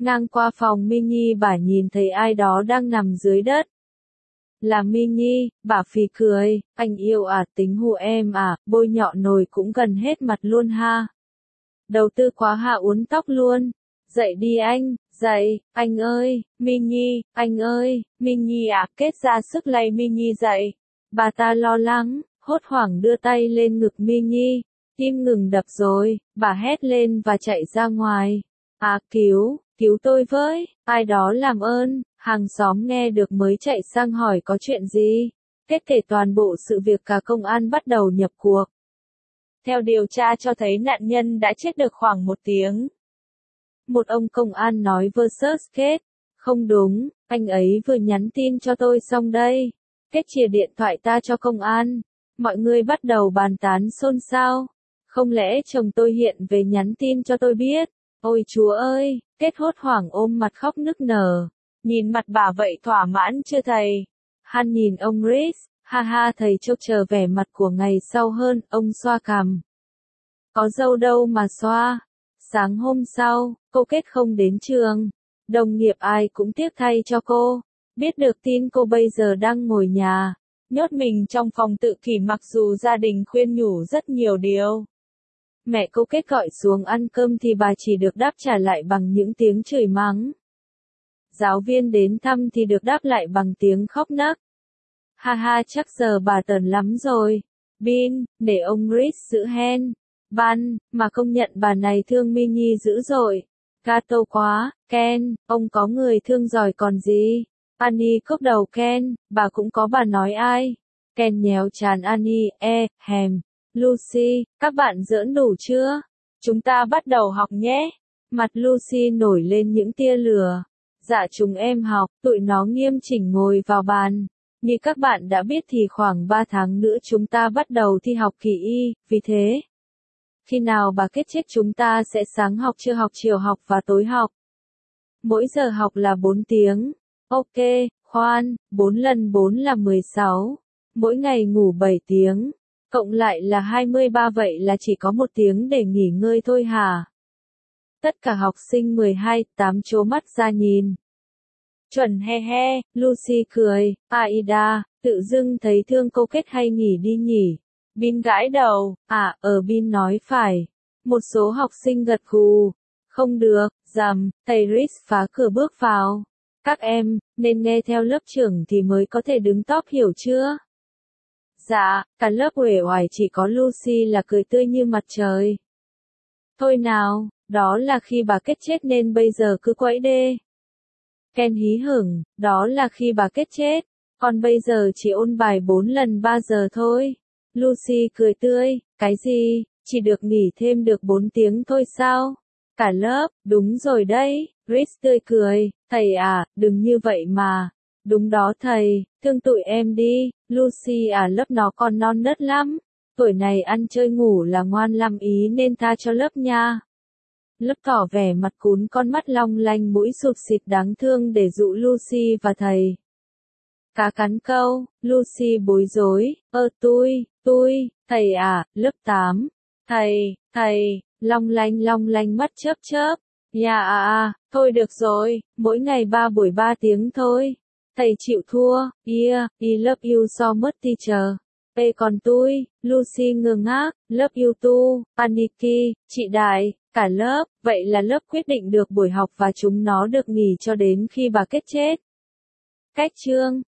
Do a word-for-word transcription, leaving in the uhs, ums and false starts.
Ngang qua phòng Mini bà nhìn thấy ai đó đang nằm dưới đất. Là Mini, bà phì cười, anh yêu à, tính hù em à, bôi nhọ nồi cũng gần hết mặt luôn ha. Đầu tư quá hạ, uốn tóc luôn. Dậy đi anh, dậy, anh ơi, Mini, anh ơi, Mini à, kết ra sức lay Mini dậy. Bà ta lo lắng, hốt hoảng đưa tay lên ngực Mini, tim ngừng đập rồi, bà hét lên và chạy ra ngoài. À cứu, cứu tôi với, ai đó làm ơn. Hàng xóm nghe được mới chạy sang hỏi có chuyện gì. Kết kể toàn bộ sự việc, cả công an bắt đầu nhập cuộc. Theo điều tra cho thấy nạn nhân đã chết được khoảng một tiếng. Một ông công an nói versus Kết. Không đúng, anh ấy vừa nhắn tin cho tôi xong đây. Kết chìa điện thoại ta cho công an. Mọi người bắt đầu bàn tán xôn xao. Không lẽ chồng tôi hiện về nhắn tin cho tôi biết? Ôi Chúa ơi, Kết hốt hoảng ôm mặt khóc nức nở. Nhìn mặt bà vậy thỏa mãn chưa thầy? Han nhìn ông Rhys, ha ha thầy chốc chờ vẻ mặt của ngày sau hơn, ông xoa cằm. Có dâu đâu mà xoa. Sáng hôm sau, cô Kết không đến trường. Đồng nghiệp ai cũng tiếc thay cho cô. Biết được tin cô bây giờ đang ngồi nhà, nhốt mình trong phòng tự kỷ mặc dù gia đình khuyên nhủ rất nhiều điều. Mẹ cô Kết gọi xuống ăn cơm thì bà chỉ được đáp trả lại bằng những tiếng chửi mắng. Giáo viên đến thăm thì được đáp lại bằng tiếng khóc nấc. Ha ha chắc giờ bà tởn lắm rồi. Bin, để ông Rhys giữ hen. Ban, mà công nhận bà này thương Mini dữ dội. Gato quá, Ken, ông có người thương giỏi còn gì. Annie cốc đầu Ken, bà cũng có bà nói ai. Ken nhéo trán Annie, e, hèm. Lucy, các bạn giỡn đủ chưa? Chúng ta bắt đầu học nhé. Mặt Lucy nổi lên những tia lửa. Dạ chúng em học, tụi nó nghiêm chỉnh ngồi vào bàn. Như các bạn đã biết thì khoảng ba tháng nữa chúng ta bắt đầu thi học kỳ y, vì thế. Khi nào bà Kết chết chúng ta sẽ sáng học, trưa học, chiều học và tối học. Mỗi giờ học là bốn tiếng. Ok, khoan, bốn lần bốn là mười sáu. Mỗi ngày ngủ bảy tiếng. Cộng lại là hai mươi ba, vậy là chỉ có một tiếng để nghỉ ngơi thôi hả? Tất cả học sinh mười hai, tám trố mắt ra nhìn. Chuẩn he he, Lucy cười, Aida, tự dưng thấy thương cô Kết hay nghỉ đi nhỉ. Bin gãi đầu, à, ở Bin nói phải. Một số học sinh gật gù. Không được, dầm, thầy Rhys phá cửa bước vào. Các em, nên nghe theo lớp trưởng thì mới có thể đứng top, hiểu chưa? Dạ, cả lớp uể oải chỉ có Lucy là cười tươi như mặt trời. Thôi nào, đó là khi bà Kết chết nên bây giờ cứ quẫy đê. Ken hí hửng, đó là khi bà Kết chết, còn bây giờ chỉ ôn bài bốn lần ba giờ thôi. Lucy cười tươi, cái gì, chỉ được nghỉ thêm được bốn tiếng thôi sao? Cả lớp, đúng rồi đấy, Rhys tươi cười, thầy à, đừng như vậy mà. Đúng đó thầy, thương tụi em đi, Lucy à lớp nó còn non nớt lắm. Tuổi này ăn chơi ngủ là ngoan lắm ý nên tha cho lớp nha. Lớp tỏ vẻ mặt cún, con mắt long lanh, mũi sụt xịt đáng thương để dụ Lucy và thầy. Cá cắn câu, Lucy bối rối, ơ tôi, tôi, thầy à, lớp tám. Thầy, thầy, long lanh long lanh mắt chớp chớp. Dạ à à, thôi được rồi, mỗi ngày ba buổi ba tiếng thôi. Thầy chịu thua, yeah, I love you so much teacher. Ê còn tôi, Lucy ngơ ngác, love you too, Aniki, chị Đại, cả lớp, vậy là lớp quyết định được buổi học và chúng nó được nghỉ cho đến khi bà Kết chết. Cách chương